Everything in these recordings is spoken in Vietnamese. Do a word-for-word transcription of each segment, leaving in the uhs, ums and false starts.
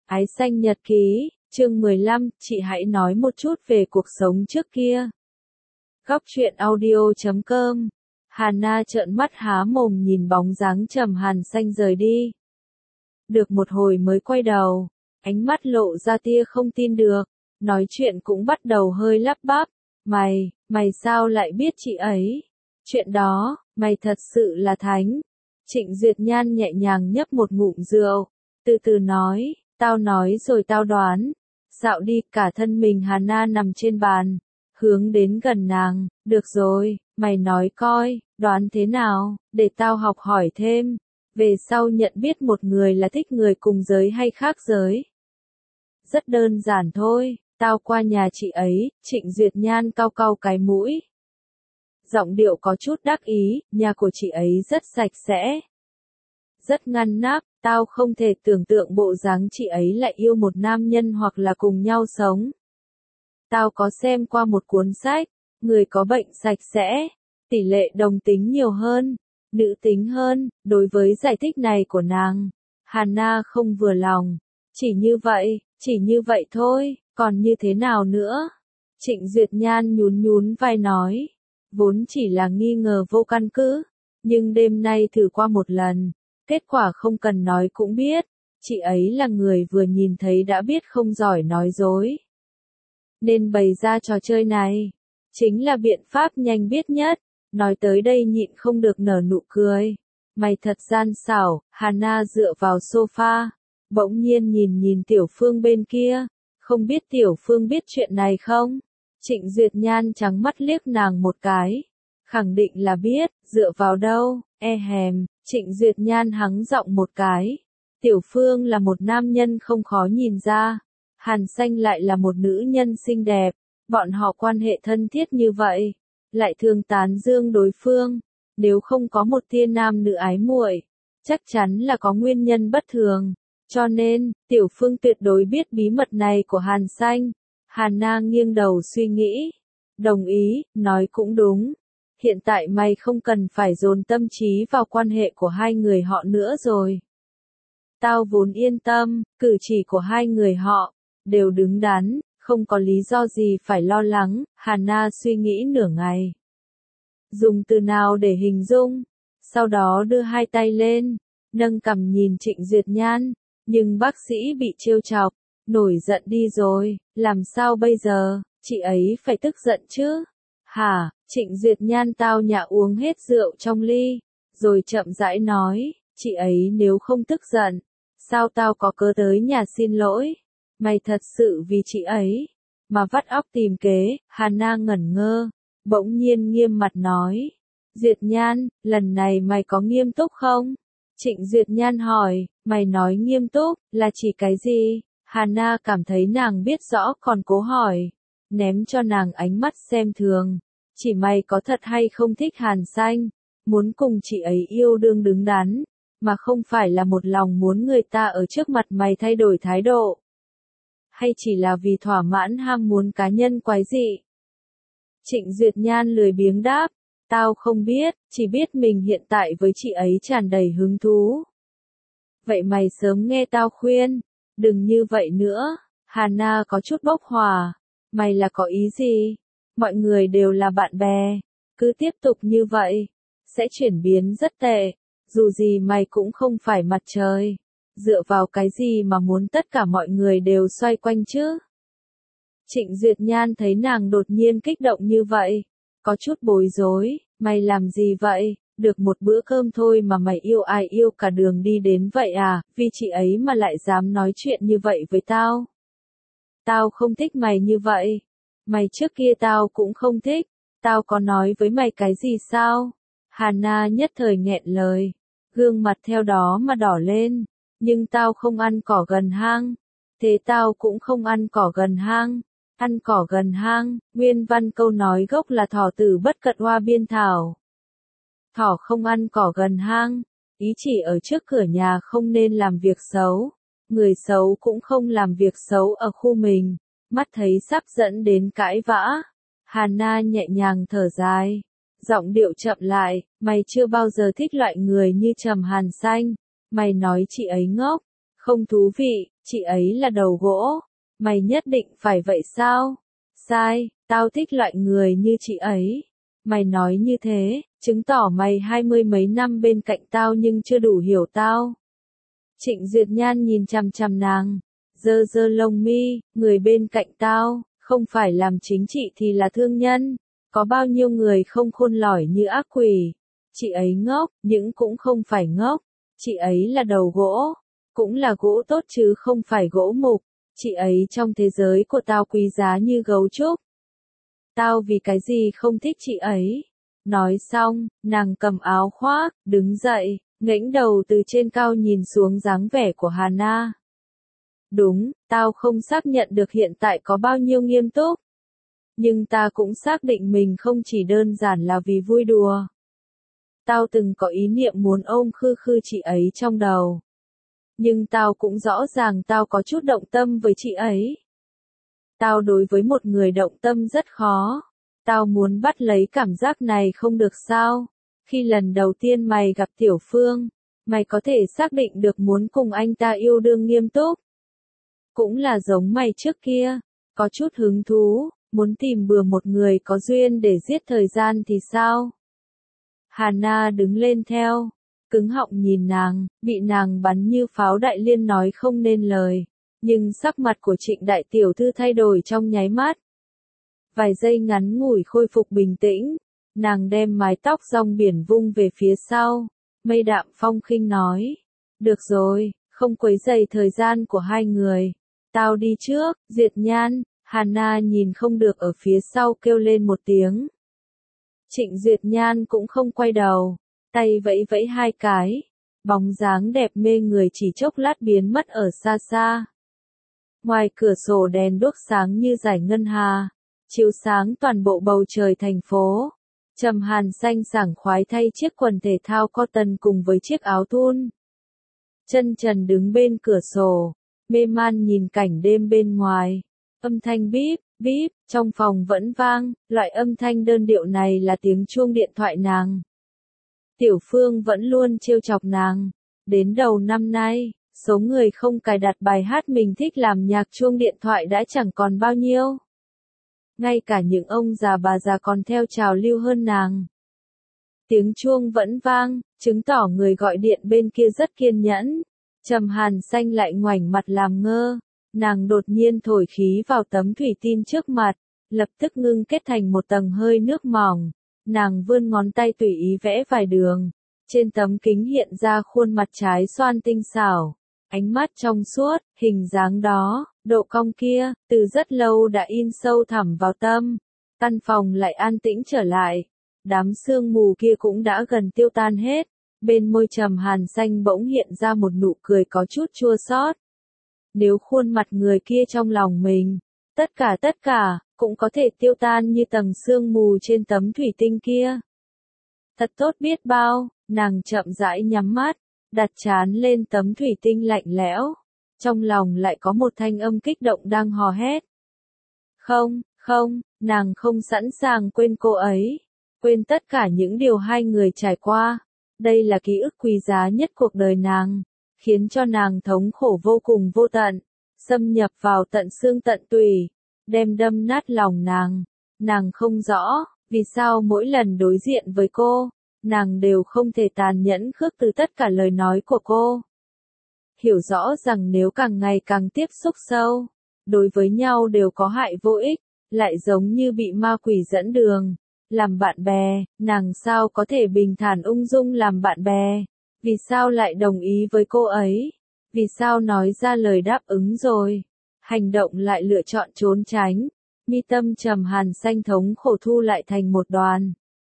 Ái xanh nhật ký, chương mười lăm, chị hãy nói một chút về cuộc sống trước kia. Góc truyện audio chấm com. Hana trợn mắt há mồm nhìn bóng dáng Trầm Hàn Xanh rời đi. Được một hồi mới quay đầu, ánh mắt lộ ra tia không tin được, nói chuyện cũng bắt đầu hơi lắp bắp. Mày, mày sao lại biết chị ấy? Chuyện đó, mày thật sự là thánh. Trịnh Duyệt Nhan nhẹ nhàng nhấp một ngụm rượu, từ từ nói, tao nói rồi tao đoán. Dạo đi, cả thân mình Hana nằm trên bàn, hướng đến gần nàng, được rồi, mày nói coi, đoán thế nào, để tao học hỏi thêm, về sau nhận biết một người là thích người cùng giới hay khác giới. Rất đơn giản thôi, tao qua nhà chị ấy, Trịnh Duyệt Nhan cau cau cái mũi. Giọng điệu có chút đắc ý, nhà của chị ấy rất sạch sẽ, rất ngăn nắp, tao không thể tưởng tượng bộ dáng chị ấy lại yêu một nam nhân hoặc là cùng nhau sống. Tao có xem qua một cuốn sách, người có bệnh sạch sẽ, tỷ lệ đồng tính nhiều hơn, nữ tính hơn, đối với giải thích này của nàng, Hana không vừa lòng. Chỉ như vậy, chỉ như vậy thôi, còn như thế nào nữa? Trịnh Duyệt Nhan nhún nhún vai nói, vốn chỉ là nghi ngờ vô căn cứ, nhưng đêm nay thử qua một lần. Kết quả không cần nói cũng biết, chị ấy là người vừa nhìn thấy đã biết không giỏi nói dối. Nên bày ra trò chơi này, chính là biện pháp nhanh biết nhất. Nói tới đây nhịn không được nở nụ cười. Mày thật gian xảo. Hana dựa vào sofa, bỗng nhiên nhìn nhìn Tiểu Phương bên kia, không biết Tiểu Phương biết chuyện này không? Trịnh Duyệt Nhan trắng mắt liếc nàng một cái, khẳng định là biết, dựa vào đâu, e hèm. Trịnh Duyệt Nhan hắng giọng một cái. Tiểu Phương là một nam nhân không khó nhìn ra. Hàn Xanh lại là một nữ nhân xinh đẹp. Bọn họ quan hệ thân thiết như vậy, lại thường tán dương đối phương. Nếu không có một tia nam nữ ái muội, chắc chắn là có nguyên nhân bất thường. Cho nên, Tiểu Phương tuyệt đối biết bí mật này của Hàn Xanh. Hana nghiêng đầu suy nghĩ. Đồng ý, nói cũng đúng. Hiện tại mày không cần phải dồn tâm trí vào quan hệ của hai người họ nữa rồi. Tao vốn yên tâm, cử chỉ của hai người họ đều đứng đắn, không có lý do gì phải lo lắng. Hana suy nghĩ nửa ngày, dùng từ nào để hình dung, sau đó đưa hai tay lên, nâng cằm nhìn Trịnh Duyệt Nhan, nhưng bác sĩ bị trêu chọc, nổi giận đi rồi, làm sao bây giờ, chị ấy phải tức giận chứ? Hả? Trịnh Duyệt Nhan tao nhã uống hết rượu trong ly, rồi chậm rãi nói, chị ấy nếu không tức giận, sao tao có cớ tới nhà xin lỗi? Mày thật sự vì chị ấy mà vắt óc tìm kế. Hana ngẩn ngơ, bỗng nhiên nghiêm mặt nói, Duyệt Nhan, lần này mày có nghiêm túc không? Trịnh Duyệt Nhan hỏi, mày nói nghiêm túc, là chỉ cái gì? Hana cảm thấy nàng biết rõ còn cố hỏi, ném cho nàng ánh mắt xem thường. Chỉ mày có thật hay không thích Hàn Xanh, muốn cùng chị ấy yêu đương đứng đắn, mà không phải là một lòng muốn người ta ở trước mặt mày thay đổi thái độ. Hay chỉ là vì thỏa mãn ham muốn cá nhân quái dị? Trịnh Duyệt Nhan lười biếng đáp, tao không biết, chỉ biết mình hiện tại với chị ấy tràn đầy hứng thú. Vậy mày sớm nghe tao khuyên, đừng như vậy nữa. Hana có chút bốc hỏa, mày là có ý gì? Mọi người đều là bạn bè, cứ tiếp tục như vậy, sẽ chuyển biến rất tệ. Dù gì mày cũng không phải mặt trời, dựa vào cái gì mà muốn tất cả mọi người đều xoay quanh chứ? Trịnh Duyệt Nhan thấy nàng đột nhiên kích động như vậy, có chút bối rối, mày làm gì vậy? Được một bữa cơm thôi mà mày yêu ai yêu cả đường đi đến vậy à? Vì chị ấy mà lại dám nói chuyện như vậy với tao? Tao không thích mày như vậy. Mày trước kia tao cũng không thích, tao có nói với mày cái gì sao? Hana nhất thời nghẹn lời, gương mặt theo đó mà đỏ lên, nhưng tao không ăn cỏ gần hang. Thế tao cũng không ăn cỏ gần hang. Ăn cỏ gần hang, nguyên văn câu nói gốc là thỏ tử bất cận hoa biên thảo. Thỏ không ăn cỏ gần hang, ý chỉ ở trước cửa nhà không nên làm việc xấu. Người xấu cũng không làm việc xấu ở khu mình. Mắt thấy sắp dẫn đến cãi vã, Hana nhẹ nhàng thở dài, giọng điệu chậm lại, mày chưa bao giờ thích loại người như Trầm Hàn Xanh, mày nói chị ấy ngốc, không thú vị, chị ấy là đầu gỗ. Mày nhất định phải vậy sao? Sai, tao thích loại người như chị ấy. Mày nói như thế, chứng tỏ mày hai mươi mấy năm bên cạnh tao nhưng chưa đủ hiểu tao. Trịnh Duyệt Nhan nhìn chằm chằm nàng, giơ giơ lông mi, người bên cạnh tao, không phải làm chính trị thì là thương nhân. Có bao nhiêu người không khôn lỏi như ác quỷ. Chị ấy ngốc, nhưng cũng không phải ngốc. Chị ấy là đầu gỗ, cũng là gỗ tốt chứ không phải gỗ mục. Chị ấy trong thế giới của tao quý giá như gấu trúc. Tao vì cái gì không thích chị ấy? Nói xong, nàng cầm áo khoác, đứng dậy, ngẩng đầu từ trên cao nhìn xuống dáng vẻ của Hà Na. Đúng, tao không xác nhận được hiện tại có bao nhiêu nghiêm túc. Nhưng ta cũng xác định mình không chỉ đơn giản là vì vui đùa. Tao từng có ý niệm muốn ôm khư khư chị ấy trong đầu. Nhưng tao cũng rõ ràng tao có chút động tâm với chị ấy. Tao đối với một người động tâm rất khó. Tao muốn bắt lấy cảm giác này không được sao? Khi lần đầu tiên mày gặp Tiểu Phương, mày có thể xác định được muốn cùng anh ta yêu đương nghiêm túc. Cũng là giống mày trước kia, có chút hứng thú, muốn tìm bừa một người có duyên để giết thời gian thì sao? Hà Na đứng lên theo, cứng họng nhìn nàng, bị nàng bắn như pháo đại liên nói không nên lời. Nhưng sắc mặt của Trịnh đại tiểu thư thay đổi trong nháy mắt. Vài giây ngắn ngủi khôi phục bình tĩnh, nàng đem mái tóc rong biển vung về phía sau, mây đạm phong khinh nói. Được rồi, không quấy rầy thời gian của hai người. Tao đi trước, Duyệt Nhan. Hà Na nhìn không được ở phía sau kêu lên một tiếng. Trịnh Duyệt Nhan cũng không quay đầu, tay vẫy vẫy hai cái, bóng dáng đẹp mê người chỉ chốc lát biến mất ở xa xa. Ngoài cửa sổ đèn đuốc sáng như dải ngân hà, chiếu sáng toàn bộ bầu trời thành phố. Trầm Hàn xanh sảng khoái thay chiếc quần thể thao cotton cùng với chiếc áo thun. Chân trần đứng bên cửa sổ, mê man nhìn cảnh đêm bên ngoài. Âm thanh bíp, bíp, trong phòng vẫn vang, loại âm thanh đơn điệu này là tiếng chuông điện thoại nàng. Tiểu Phương vẫn luôn trêu chọc nàng. Đến đầu năm nay, số người không cài đặt bài hát mình thích làm nhạc chuông điện thoại đã chẳng còn bao nhiêu. Ngay cả những ông già bà già còn theo trào lưu hơn nàng. Tiếng chuông vẫn vang, chứng tỏ người gọi điện bên kia rất kiên nhẫn. Trầm Hàn xanh lại ngoảnh mặt làm ngơ. Nàng đột nhiên thổi khí vào tấm thủy tinh trước mặt, lập tức ngưng kết thành một tầng hơi nước mỏng. Nàng vươn ngón tay tùy ý vẽ vài đường. Trên tấm kính hiện ra khuôn mặt trái xoan tinh xảo. Ánh mắt trong suốt, hình dáng đó, độ cong kia, từ rất lâu đã in sâu thẳm vào tâm. Căn phòng lại an tĩnh trở lại. Đám sương mù kia cũng đã gần tiêu tan hết. Bên môi Trầm Hàn xanh bỗng hiện ra một nụ cười có chút chua xót. Nếu khuôn mặt người kia trong lòng mình, tất cả tất cả, cũng có thể tiêu tan như tầng sương mù trên tấm thủy tinh kia. Thật tốt biết bao, nàng chậm rãi nhắm mắt, đặt trán lên tấm thủy tinh lạnh lẽo. Trong lòng lại có một thanh âm kích động đang hò hét. Không, không, nàng không sẵn sàng quên cô ấy, quên tất cả những điều hai người trải qua. Đây là ký ức quý giá nhất cuộc đời nàng, khiến cho nàng thống khổ vô cùng vô tận, xâm nhập vào tận xương tận tủy, đem đâm nát lòng nàng. Nàng không rõ, vì sao mỗi lần đối diện với cô, nàng đều không thể tàn nhẫn khước từ tất cả lời nói của cô. Hiểu rõ rằng nếu càng ngày càng tiếp xúc sâu, đối với nhau đều có hại vô ích, lại giống như bị ma quỷ dẫn đường. Làm bạn bè, nàng sao có thể bình thản ung dung làm bạn bè? Vì sao lại đồng ý với cô ấy? Vì sao nói ra lời đáp ứng rồi? Hành động lại lựa chọn trốn tránh. Mi tâm Trầm Hàn xanh thống khổ thu lại thành một đoàn.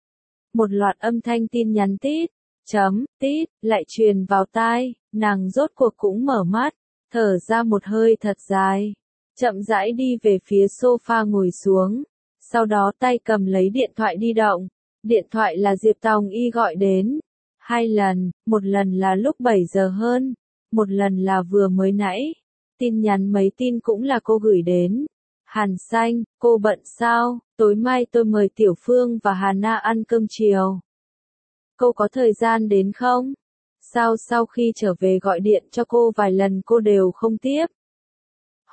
Một loạt âm thanh tin nhắn tít, chấm, tít, lại truyền vào tai, nàng rốt cuộc cũng mở mắt, thở ra một hơi thật dài. Chậm rãi đi về phía sofa ngồi xuống. Sau đó tay cầm lấy điện thoại di động. Điện thoại là Diệp Tòng Y gọi đến. Hai lần, một lần là lúc bảy giờ hơn, một lần là vừa mới nãy. Tin nhắn mấy tin cũng là cô gửi đến. Hàn xanh, cô bận sao? Tối mai tôi mời Tiểu Phương và Hà Na ăn cơm chiều. Cô có thời gian đến không? Sao sau khi trở về gọi điện cho cô vài lần cô đều không tiếp?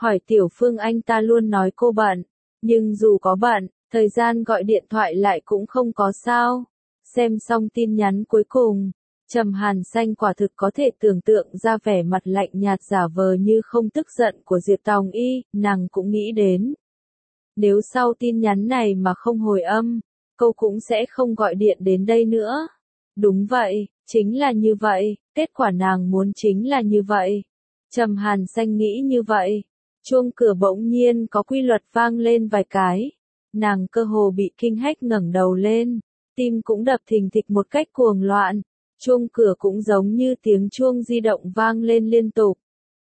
Hỏi Tiểu Phương anh ta luôn nói cô bận, nhưng dù có bận, thời gian gọi điện thoại lại cũng không có sao. Xem xong tin nhắn cuối cùng, Trầm Hàn Xanh quả thực có thể tưởng tượng ra vẻ mặt lạnh nhạt giả vờ như không tức giận của Diệp Tòng Y, nàng cũng nghĩ đến. Nếu sau tin nhắn này mà không hồi âm, cô cũng sẽ không gọi điện đến đây nữa. Đúng vậy, chính là như vậy, kết quả nàng muốn chính là như vậy. Trầm Hàn Xanh nghĩ như vậy. Chuông cửa bỗng nhiên có quy luật vang lên vài cái. Nàng cơ hồ bị kinh hách ngẩng đầu lên, tim cũng đập thình thịch một cách cuồng loạn. Chuông cửa cũng giống như tiếng chuông di động vang lên liên tục.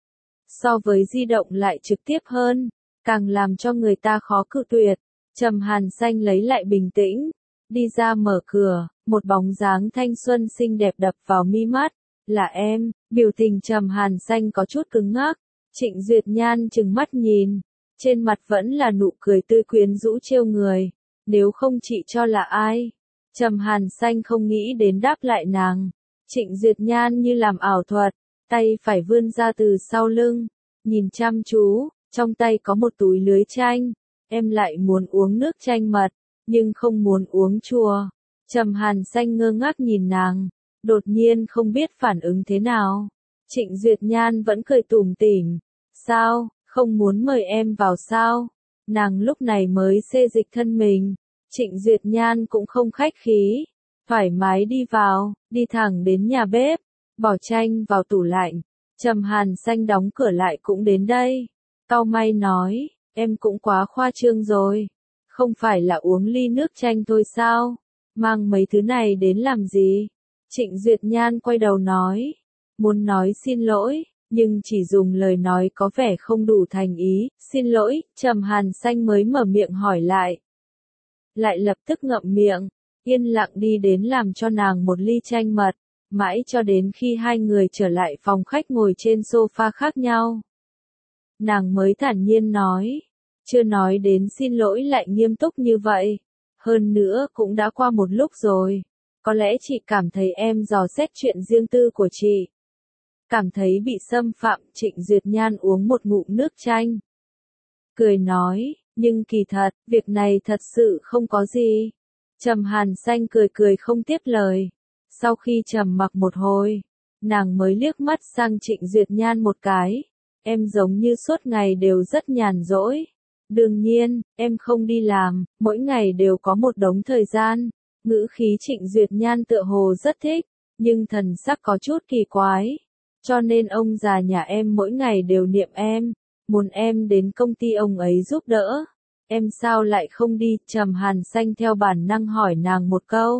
So với di động lại trực tiếp hơn, càng làm cho người ta khó cự tuyệt. Trầm Hàn Xanh lấy lại bình tĩnh, đi ra mở cửa, một bóng dáng thanh xuân xinh đẹp đập vào mi mắt. Là em, biểu tình Trầm Hàn Xanh có chút cứng ngắc. Trịnh Duyệt Nhan trừng mắt nhìn, trên mặt vẫn là nụ cười tươi quyến rũ trêu người. Nếu không chị cho là ai? Trầm Hàn Xanh không nghĩ đến đáp lại nàng. Trịnh Duyệt Nhan như làm ảo thuật, tay phải vươn ra từ sau lưng, nhìn chăm chú, trong tay có một túi lưới chanh. Em lại muốn uống nước chanh mật, nhưng không muốn uống chua. Trầm Hàn Xanh ngơ ngác nhìn nàng, đột nhiên không biết phản ứng thế nào. Trịnh Duyệt Nhan vẫn cười tủm tỉm. Sao, không muốn mời em vào sao? Nàng lúc này mới xê dịch thân mình. Trịnh Duyệt Nhan cũng không khách khí, thoải mái đi vào, đi thẳng đến nhà bếp, bỏ chanh vào tủ lạnh. Trầm Hàn Xanh đóng cửa lại cũng đến đây. Cau mày nói, em cũng quá khoa trương rồi. Không phải là uống ly nước chanh thôi sao? Mang mấy thứ này đến làm gì? Trịnh Duyệt Nhan quay đầu nói, muốn nói xin lỗi, nhưng chỉ dùng lời nói có vẻ không đủ thành ý. Xin lỗi, Trầm Hàn Xanh mới mở miệng hỏi lại. Lại lập tức ngậm miệng, yên lặng đi đến làm cho nàng một ly chanh mật, mãi cho đến khi hai người trở lại phòng khách ngồi trên sofa khác nhau. Nàng mới thản nhiên nói, chưa nói đến xin lỗi lại nghiêm túc như vậy. Hơn nữa cũng đã qua một lúc rồi, có lẽ chị cảm thấy em dò xét chuyện riêng tư của chị. Cảm thấy bị xâm phạm. Trịnh Duyệt Nhan uống một ngụm nước chanh, cười nói, nhưng kỳ thật, việc này thật sự không có gì. Trầm Hàn Xanh cười cười không tiếp lời. Sau khi trầm mặc một hồi, nàng mới liếc mắt sang Trịnh Duyệt Nhan một cái. Em giống như suốt ngày đều rất nhàn rỗi. Đương nhiên, em không đi làm, mỗi ngày đều có một đống thời gian. Ngữ khí Trịnh Duyệt Nhan tựa hồ rất thích, nhưng thần sắc có chút kỳ quái. Cho nên ông già nhà em mỗi ngày đều niệm em, muốn em đến công ty ông ấy giúp đỡ. Em sao lại không đi? Trầm Hàn Xanh theo bản năng hỏi nàng một câu.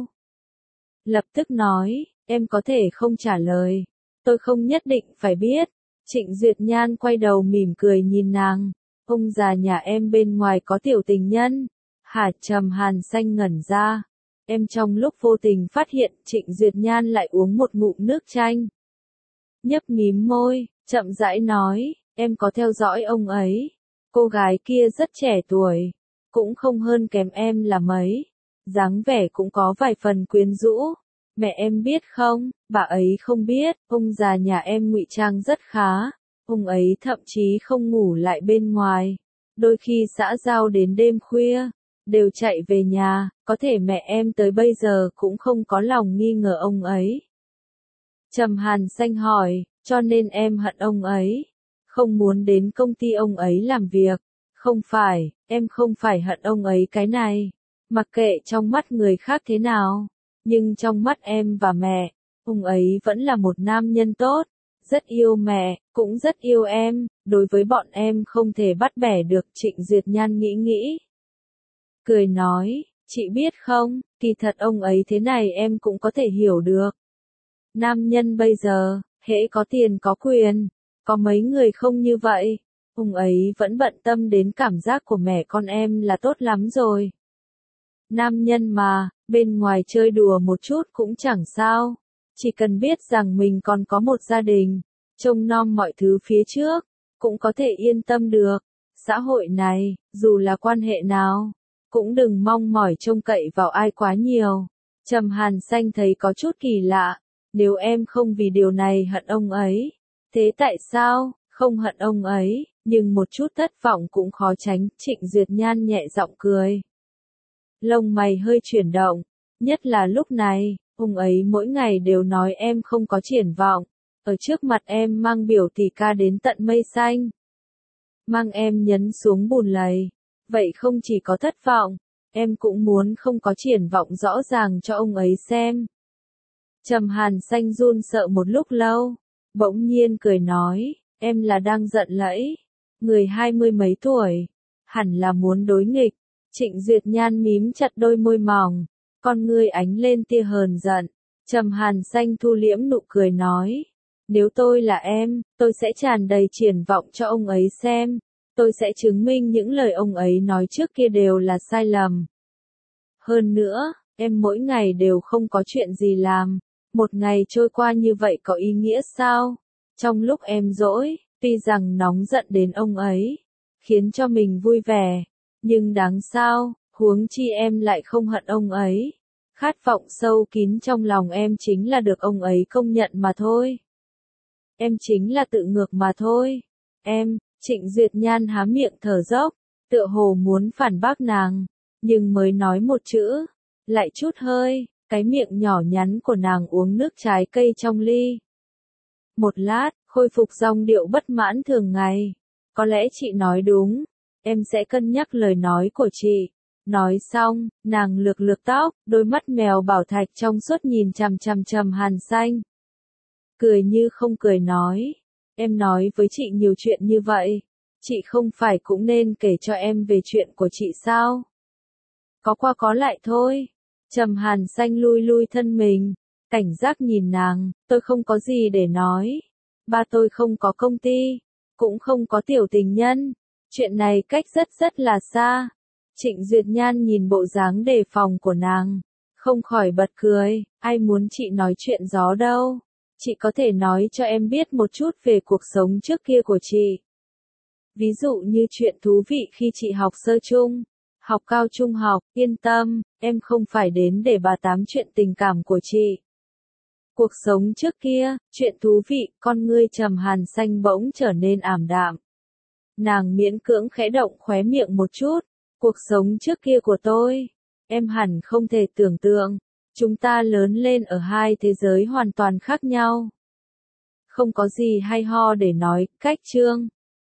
Lập tức nói, em có thể không trả lời. Tôi không nhất định phải biết. Trịnh Duyệt Nhan quay đầu mỉm cười nhìn nàng. Ông già nhà em bên ngoài có tiểu tình nhân. Hả? Trầm Hàn Xanh ngẩn ra. Em trong lúc vô tình phát hiện Trịnh Duyệt Nhan lại uống một ngụm nước chanh. Nhấp mím môi, chậm rãi nói, em có theo dõi ông ấy. Cô gái kia rất trẻ tuổi, cũng không hơn kém em là mấy. Dáng vẻ cũng có vài phần quyến rũ. Mẹ em biết không? Bà ấy không biết. Ông già nhà em ngụy trang rất khá. Ông ấy thậm chí không ngủ lại bên ngoài. Đôi khi xã giao đến đêm khuya, đều chạy về nhà. Có thể mẹ em tới bây giờ cũng không có lòng nghi ngờ ông ấy. Trầm Hàn Xanh hỏi, cho nên em hận ông ấy, không muốn đến công ty ông ấy làm việc. Không phải, em không phải hận ông ấy cái này. Mặc kệ trong mắt người khác thế nào, nhưng trong mắt em và mẹ, ông ấy vẫn là một nam nhân tốt, rất yêu mẹ, cũng rất yêu em, đối với bọn em không thể bắt bẻ được. Trịnh Duyệt Nhan nghĩ nghĩ, cười nói, chị biết không, kỳ thật ông ấy thế này em cũng có thể hiểu được. Nam nhân bây giờ, hễ có tiền có quyền, có mấy người không như vậy. Ông ấy vẫn bận tâm đến cảm giác của mẹ con em là tốt lắm rồi. Nam nhân mà, bên ngoài chơi đùa một chút cũng chẳng sao. Chỉ cần biết rằng mình còn có một gia đình, trông nom mọi thứ phía trước, cũng có thể yên tâm được. Xã hội này, dù là quan hệ nào, cũng đừng mong mỏi trông cậy vào ai quá nhiều. Trầm Hàn Xanh thấy có chút kỳ lạ. Nếu em không vì điều này hận ông ấy, thế tại sao? Không hận ông ấy, nhưng một chút thất vọng cũng khó tránh, Trịnh Duyệt Nhan nhẹ giọng cười. Lông mày hơi chuyển động, nhất là lúc này, ông ấy mỗi ngày đều nói em không có triển vọng, ở trước mặt em mang biểu tỷ ca đến tận mây xanh. Mang em nhấn xuống bùn lầy, vậy không chỉ có thất vọng, em cũng muốn không có triển vọng rõ ràng cho ông ấy xem. Trầm Hàn Xanh run sợ một lúc lâu, bỗng nhiên cười nói, em là đang giận lẫy, người hai mươi mấy tuổi, hẳn là muốn đối nghịch. Trịnh Duyệt Nhan mím chặt đôi môi mỏng, con ngươi ánh lên tia hờn giận. Trầm Hàn Xanh thu liễm nụ cười nói, nếu tôi là em, tôi sẽ tràn đầy triển vọng cho ông ấy xem, tôi sẽ chứng minh những lời ông ấy nói trước kia đều là sai lầm. Hơn nữa, em mỗi ngày đều không có chuyện gì làm, một ngày trôi qua như vậy có ý nghĩa sao? Trong lúc em dỗi, tuy rằng nóng giận đến ông ấy, khiến cho mình vui vẻ, nhưng đáng sao, huống chi em lại không hận ông ấy. Khát vọng sâu kín trong lòng em chính là được ông ấy công nhận mà thôi. Em chính là tự ngược mà thôi. Em, Trịnh Duyệt Nhan há miệng thở dốc, tựa hồ muốn phản bác nàng, nhưng mới nói một chữ, lại chút hơi, cái miệng nhỏ nhắn của nàng uống nước trái cây trong ly. Một lát, khôi phục giọng điệu bất mãn thường ngày. Có lẽ chị nói đúng, em sẽ cân nhắc lời nói của chị. Nói xong, nàng lược lược tóc, đôi mắt mèo bảo thạch trong suốt nhìn chằm chằm Trầm Hàn Xanh. Cười như không cười nói, em nói với chị nhiều chuyện như vậy, chị không phải cũng nên kể cho em về chuyện của chị sao? Có qua có lại thôi. Trầm Hàn Xanh lui lui thân mình, cảnh giác nhìn nàng, tôi không có gì để nói. Ba tôi không có công ty, cũng không có tiểu tình nhân. Chuyện này cách rất rất là xa. Trịnh Duyệt Nhan nhìn bộ dáng đề phòng của nàng, không khỏi bật cười, ai muốn chị nói chuyện gió đâu. Chị có thể nói cho em biết một chút về cuộc sống trước kia của chị. Ví dụ như chuyện thú vị khi chị học sơ trung, học cao trung học, yên tâm, em không phải đến để bà tám chuyện tình cảm của chị. Cuộc sống trước kia, chuyện thú vị, con ngươi Trầm Hàn Xanh bỗng trở nên ảm đạm. Nàng miễn cưỡng khẽ động khóe miệng một chút, cuộc sống trước kia của tôi, em hẳn không thể tưởng tượng, chúng ta lớn lên ở hai thế giới hoàn toàn khác nhau. Không có gì hay ho để nói, cách chương.